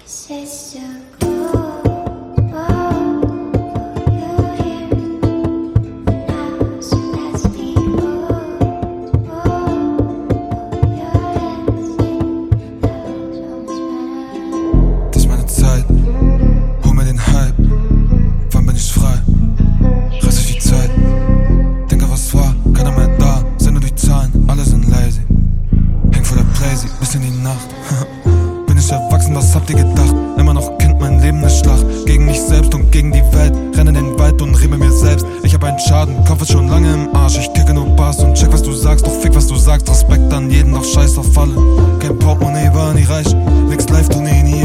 Bis in die Nacht. Bin ich erwachsen, was habt ihr gedacht? Immer noch Kind, mein Leben ne Schlacht. Gegen mich selbst und gegen die Welt. Renne in den Wald und rede mir selbst. Ich hab einen Schaden, Kopf ist schon lange im Arsch. Ich kicke nur Bars und check, was du sagst. Doch fick, was du sagst. Respekt an jeden, doch scheiß auf alle. Kein Portemonnaie war nie reich. Nix live, Tournee, nie